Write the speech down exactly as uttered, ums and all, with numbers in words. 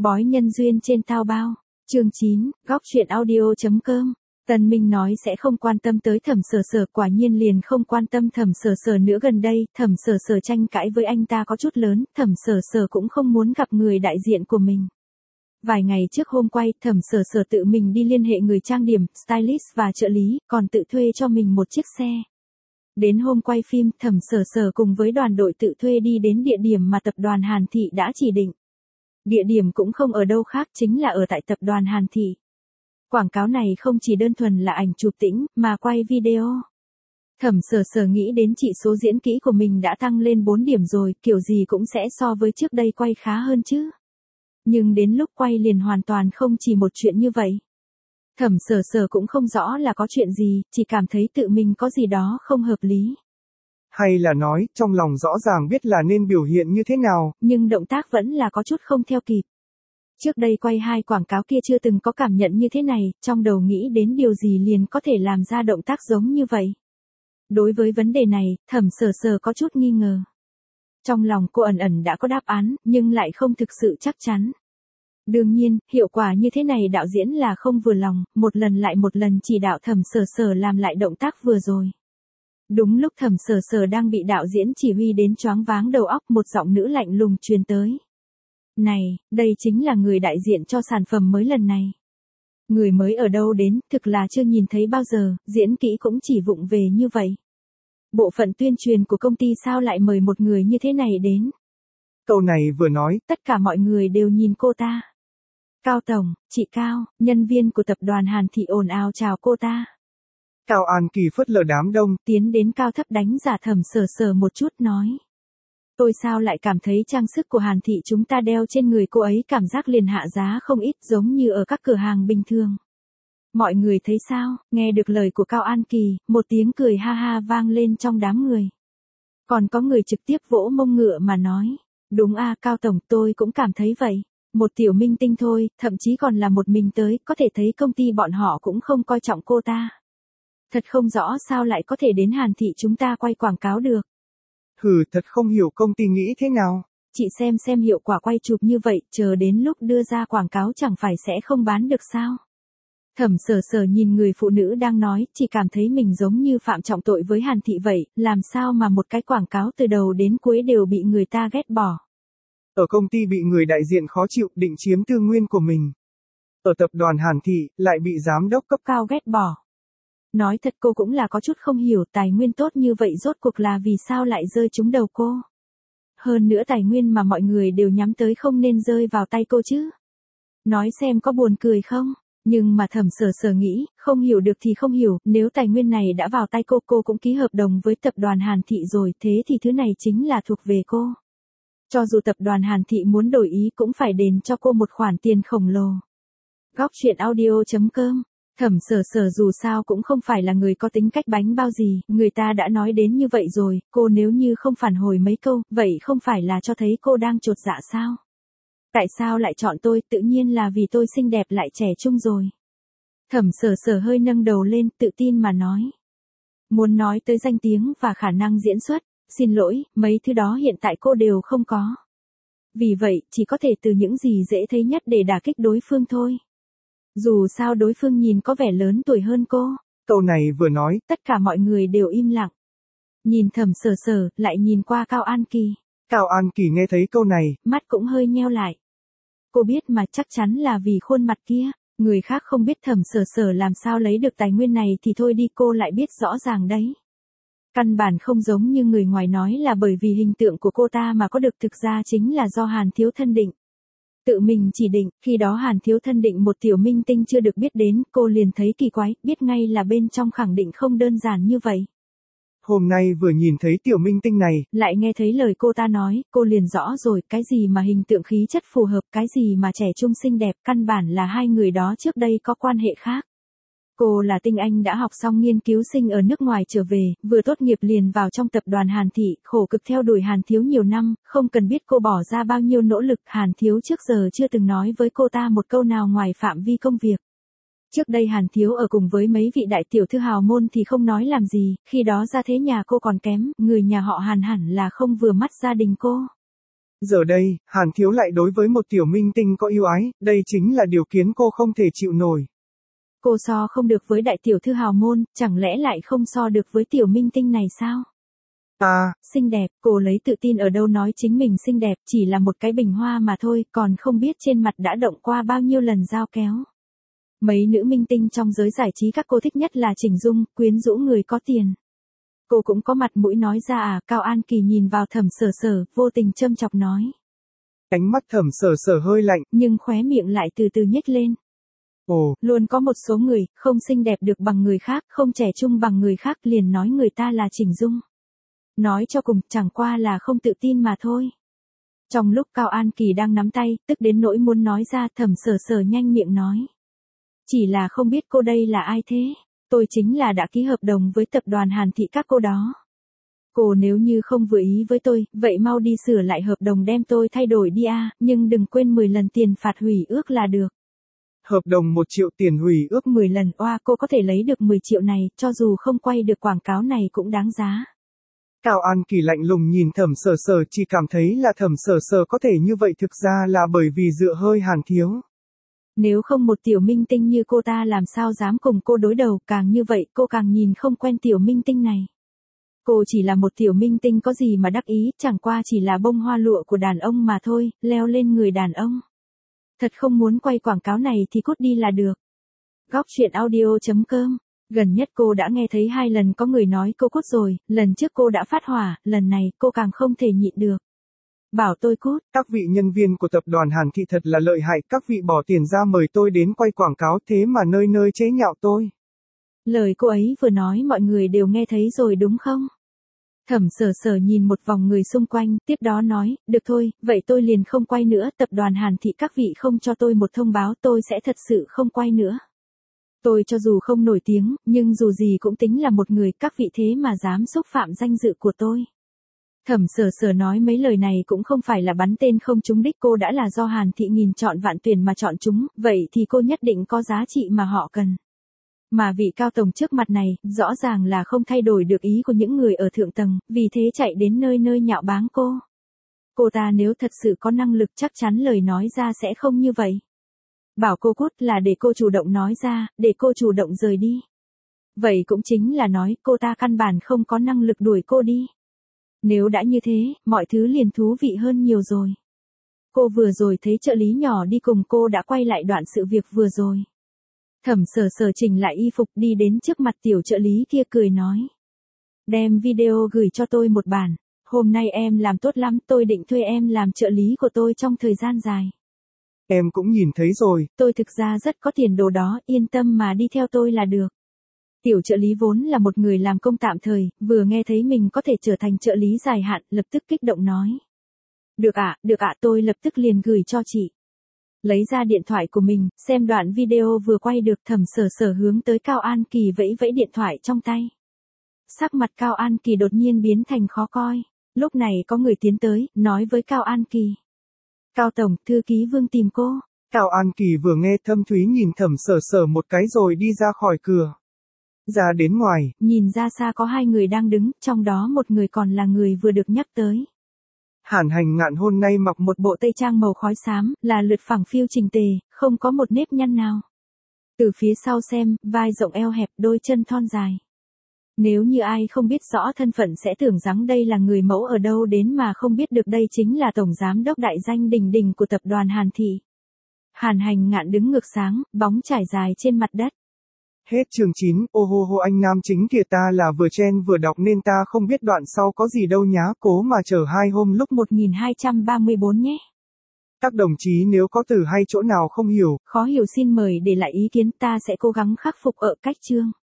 Bói nhân duyên trên Taobao. Chương chín, góc truyện audio chấm com. Tần Minh nói sẽ không quan tâm tới Thẩm Sở Sở, quả nhiên liền không quan tâm Thẩm Sở Sở nữa. Gần đây, Thẩm Sở Sở tranh cãi với anh ta có chút lớn, Thẩm Sở Sở cũng không muốn gặp người đại diện của mình. Vài ngày trước hôm quay, Thẩm Sở Sở tự mình đi liên hệ người trang điểm, stylist và trợ lý, còn tự thuê cho mình một chiếc xe. Đến hôm quay phim, Thẩm Sở Sở cùng với đoàn đội tự thuê đi đến địa điểm mà tập đoàn Hàn Thị đã chỉ định. Địa điểm cũng không ở đâu khác, chính là ở tại tập đoàn Hàn Thị. Quảng cáo này không chỉ đơn thuần là ảnh chụp tĩnh, mà quay video. Thẩm Sở Sở nghĩ đến chỉ số diễn kỹ của mình đã tăng lên bốn điểm rồi, kiểu gì cũng sẽ so với trước đây quay khá hơn chứ. Nhưng đến lúc quay liền hoàn toàn không chỉ một chuyện như vậy. Thẩm Sở Sở cũng không rõ là có chuyện gì, chỉ cảm thấy tự mình có gì đó không hợp lý. Hay là nói, trong lòng rõ ràng biết là nên biểu hiện như thế nào, nhưng động tác vẫn là có chút không theo kịp. Trước đây quay hai quảng cáo kia chưa từng có cảm nhận như thế này, trong đầu nghĩ đến điều gì liền có thể làm ra động tác giống như vậy. Đối với vấn đề này, Thẩm Sở Sở có chút nghi ngờ. Trong lòng cô ẩn ẩn đã có đáp án, nhưng lại không thực sự chắc chắn. Đương nhiên, hiệu quả như thế này đạo diễn là không vừa lòng, một lần lại một lần chỉ đạo Thẩm Sở Sở làm lại động tác vừa rồi. Đúng lúc Thẩm Sở Sở đang bị đạo diễn chỉ huy đến choáng váng đầu óc, một giọng nữ lạnh lùng truyền tới. Này, đây chính là người đại diện cho sản phẩm mới lần này. Người mới ở đâu đến, thực là chưa nhìn thấy bao giờ, diễn kỹ cũng chỉ vụng về như vậy. Bộ phận tuyên truyền của công ty sao lại mời một người như thế này đến? Câu này vừa nói, tất cả mọi người đều nhìn cô ta. Cao Tổng, chị Cao, nhân viên của tập đoàn Hàn Thị ồn ào chào cô ta. Cao An Kỳ phớt lờ đám đông, tiến đến cao thấp đánh giá Thẩm Sở Sở một chút nói. Tôi sao lại cảm thấy trang sức của Hàn Thị chúng ta đeo trên người cô ấy cảm giác liền hạ giá không ít, giống như ở các cửa hàng bình thường. Mọi người thấy sao? Nghe được lời của Cao An Kỳ, một tiếng cười ha ha vang lên trong đám người. Còn có người trực tiếp vỗ mông ngựa mà nói. Đúng a, Cao Tổng, tôi cũng cảm thấy vậy. Một tiểu minh tinh thôi, thậm chí còn là một mình tới, có thể thấy công ty bọn họ cũng không coi trọng cô ta. Thật không rõ sao lại có thể đến Hàn Thị chúng ta quay quảng cáo được. Hừ, thật không hiểu công ty nghĩ thế nào. Chị xem xem hiệu quả quay chụp như vậy, chờ đến lúc đưa ra quảng cáo chẳng phải sẽ không bán được sao. Thẩm Sở Sở nhìn người phụ nữ đang nói, chỉ cảm thấy mình giống như phạm trọng tội với Hàn Thị vậy, làm sao mà một cái quảng cáo từ đầu đến cuối đều bị người ta ghét bỏ. Ở công ty bị người đại diện khó chịu, định chiếm tư nguyên của mình. Ở tập đoàn Hàn Thị, lại bị giám đốc cấp cao ghét bỏ. Nói thật cô cũng là có chút không hiểu tài nguyên tốt như vậy rốt cuộc là vì sao lại rơi trúng đầu cô. Hơn nữa tài nguyên mà mọi người đều nhắm tới không nên rơi vào tay cô chứ. Nói xem có buồn cười không? Nhưng mà Thẩm Sở Sở nghĩ, không hiểu được thì không hiểu, nếu tài nguyên này đã vào tay cô, cô cũng ký hợp đồng với tập đoàn Hàn Thị rồi, thế thì thứ này chính là thuộc về cô. Cho dù tập đoàn Hàn Thị muốn đổi ý cũng phải đền cho cô một khoản tiền khổng lồ. Góc truyện audio chấm com. Thẩm Sở Sở dù sao cũng không phải là người có tính cách bánh bao gì, người ta đã nói đến như vậy rồi, cô nếu như không phản hồi mấy câu, vậy không phải là cho thấy cô đang chột dạ sao? Tại sao lại chọn tôi, tự nhiên là vì tôi xinh đẹp lại trẻ trung rồi. Thẩm Sở Sở hơi nâng đầu lên, tự tin mà nói. Muốn nói tới danh tiếng và khả năng diễn xuất, xin lỗi, mấy thứ đó hiện tại cô đều không có. Vì vậy, chỉ có thể từ những gì dễ thấy nhất để đả kích đối phương thôi. Dù sao đối phương nhìn có vẻ lớn tuổi hơn cô. Câu này vừa nói, tất cả mọi người đều im lặng. Nhìn Thẩm Sở Sở, lại nhìn qua Cao An Kỳ. Cao An Kỳ nghe thấy câu này, mắt cũng hơi nheo lại. Cô biết mà chắc chắn là vì khuôn mặt kia. Người khác không biết Thẩm Sở Sở làm sao lấy được tài nguyên này thì thôi đi, cô lại biết rõ ràng đấy. Căn bản không giống như người ngoài nói là bởi vì hình tượng của cô ta mà có được, thực ra chính là do Hàn Thiếu Thân định. Tự mình chỉ định, khi đó Hàn Thiếu Thân định một tiểu minh tinh chưa được biết đến, cô liền thấy kỳ quái, biết ngay là bên trong khẳng định không đơn giản như vậy. Hôm nay vừa nhìn thấy tiểu minh tinh này, lại nghe thấy lời cô ta nói, cô liền rõ rồi, cái gì mà hình tượng khí chất phù hợp, cái gì mà trẻ trung xinh đẹp, căn bản là hai người đó trước đây có quan hệ khác. Cô là tinh anh đã học xong nghiên cứu sinh ở nước ngoài trở về, vừa tốt nghiệp liền vào trong tập đoàn Hàn Thị, khổ cực theo đuổi Hàn Thiếu nhiều năm, không cần biết cô bỏ ra bao nhiêu nỗ lực, Hàn Thiếu trước giờ chưa từng nói với cô ta một câu nào ngoài phạm vi công việc. Trước đây Hàn Thiếu ở cùng với mấy vị đại tiểu thư hào môn thì không nói làm gì, khi đó ra thế nhà cô còn kém, người nhà họ Hàn hẳn là không vừa mắt gia đình cô. Giờ đây, Hàn Thiếu lại đối với một tiểu minh tinh có yêu ái, đây chính là điều khiến cô không thể chịu nổi. Cô so không được với đại tiểu thư hào môn, chẳng lẽ lại không so được với tiểu minh tinh này sao? À, xinh đẹp, cô lấy tự tin ở đâu nói chính mình xinh đẹp, chỉ là một cái bình hoa mà thôi, còn không biết trên mặt đã động qua bao nhiêu lần dao kéo. Mấy nữ minh tinh trong giới giải trí các cô thích nhất là Chỉnh Dung, quyến rũ người có tiền. Cô cũng có mặt mũi nói ra à, Cao An Kỳ nhìn vào Thẩm Sở Sở, vô tình châm chọc nói. Ánh mắt Thẩm Sở Sở hơi lạnh, nhưng khóe miệng lại từ từ nhếch lên. Ồ, luôn có một số người, không xinh đẹp được bằng người khác, không trẻ trung bằng người khác liền nói người ta là Chỉnh Dung. Nói cho cùng, chẳng qua là không tự tin mà thôi. Trong lúc Cao An Kỳ đang nắm tay, tức đến nỗi muốn nói ra, Thẩm Sở Sở nhanh miệng nói. Chỉ là không biết cô đây là ai thế? Tôi chính là đã ký hợp đồng với tập đoàn Hàn Thị các cô đó. Cô nếu như không vừa ý với tôi, vậy mau đi sửa lại hợp đồng đem tôi thay đổi đi a, nhưng đừng quên mười lần tiền phạt hủy ước là được. Hợp đồng một triệu tiền hủy ước mười lần, oa cô có thể lấy được mười triệu này, cho dù không quay được quảng cáo này cũng đáng giá. Cao An Kỳ lạnh lùng nhìn Thẩm Sở Sở, chỉ cảm thấy là Thẩm Sở Sở có thể như vậy thực ra là bởi vì dựa hơi Hàn Thiếu. Nếu không một tiểu minh tinh như cô ta làm sao dám cùng cô đối đầu, càng như vậy cô càng nhìn không quen tiểu minh tinh này. Cô chỉ là một tiểu minh tinh có gì mà đắc ý, chẳng qua chỉ là bông hoa lụa của đàn ông mà thôi, leo lên người đàn ông. Thật không muốn quay quảng cáo này thì cút đi là được. Góc truyện audio chấm com. Gần nhất cô đã nghe thấy hai lần có người nói cô cút rồi, lần trước cô đã phát hỏa, lần này cô càng không thể nhịn được. Bảo tôi cút. Các vị nhân viên của tập đoàn Hàn Thị thật là lợi hại, các vị bỏ tiền ra mời tôi đến quay quảng cáo thế mà nơi nơi chế nhạo tôi. Lời cô ấy vừa nói mọi người đều nghe thấy rồi đúng không? Thẩm Sở Sở nhìn một vòng người xung quanh, tiếp đó nói, được thôi, vậy tôi liền không quay nữa, tập đoàn Hàn Thị các vị không cho tôi một thông báo tôi sẽ thật sự không quay nữa. Tôi cho dù không nổi tiếng, nhưng dù gì cũng tính là một người, các vị thế mà dám xúc phạm danh dự của tôi. Thẩm Sở Sở nói mấy lời này cũng không phải là bắn tên không trúng đích, cô đã là do Hàn Thị nghìn chọn vạn tuyển mà chọn chúng, vậy thì cô nhất định có giá trị mà họ cần. Mà vị cao tổng trước mặt này, rõ ràng là không thay đổi được ý của những người ở thượng tầng, vì thế chạy đến nơi nơi nhạo báng cô. Cô ta nếu thật sự có năng lực chắc chắn lời nói ra sẽ không như vậy. Bảo cô cút là để cô chủ động nói ra, để cô chủ động rời đi. Vậy cũng chính là nói cô ta căn bản không có năng lực đuổi cô đi. Nếu đã như thế, mọi thứ liền thú vị hơn nhiều rồi. Cô vừa rồi thấy trợ lý nhỏ đi cùng cô đã quay lại đoạn sự việc vừa rồi. Thẩm Sở Sở chỉnh lại y phục đi đến trước mặt tiểu trợ lý kia cười nói. Đem video gửi cho tôi một bản, hôm nay em làm tốt lắm, tôi định thuê em làm trợ lý của tôi trong thời gian dài. Em cũng nhìn thấy rồi. Tôi thực ra rất có tiền đồ đó, yên tâm mà đi theo tôi là được. Tiểu trợ lý vốn là một người làm công tạm thời, vừa nghe thấy mình có thể trở thành trợ lý dài hạn, lập tức kích động nói. Được ạ, được ạ, tôi lập tức liền gửi cho chị. Lấy ra điện thoại của mình, xem đoạn video vừa quay được. Thẩm Sở Sở hướng tới Cao An Kỳ vẫy vẫy điện thoại trong tay. Sắc mặt Cao An Kỳ đột nhiên biến thành khó coi. Lúc này có người tiến tới, nói với Cao An Kỳ. Cao Tổng, thư ký Vương tìm cô. Cao An Kỳ vừa nghe thâm thúy nhìn Thẩm Sở Sở một cái rồi đi ra khỏi cửa. Ra đến ngoài, nhìn ra xa có hai người đang đứng, trong đó một người còn là người vừa được nhắc tới. Hàn Hành Ngạn hôm nay mặc một bộ tây trang màu khói xám, là lượt phẳng phiu chỉnh tề, không có một nếp nhăn nào. Từ phía sau xem, vai rộng eo hẹp, đôi chân thon dài. Nếu như ai không biết rõ thân phận sẽ tưởng rằng đây là người mẫu ở đâu đến mà không biết được đây chính là tổng giám đốc đại danh đỉnh đỉnh của tập đoàn Hàn Thị. Hàn Hành Ngạn đứng ngược sáng, bóng trải dài trên mặt đất. Hết chương chín, ô hô hô anh nam chính kìa, ta là vừa chen vừa đọc nên ta không biết đoạn sau có gì đâu nhá, cố mà chờ hai hôm lúc một nghìn hai trăm ba mươi bốn nhé. Các đồng chí nếu có từ hay chỗ nào không hiểu, khó hiểu xin mời để lại ý kiến, ta sẽ cố gắng khắc phục ở cách chương.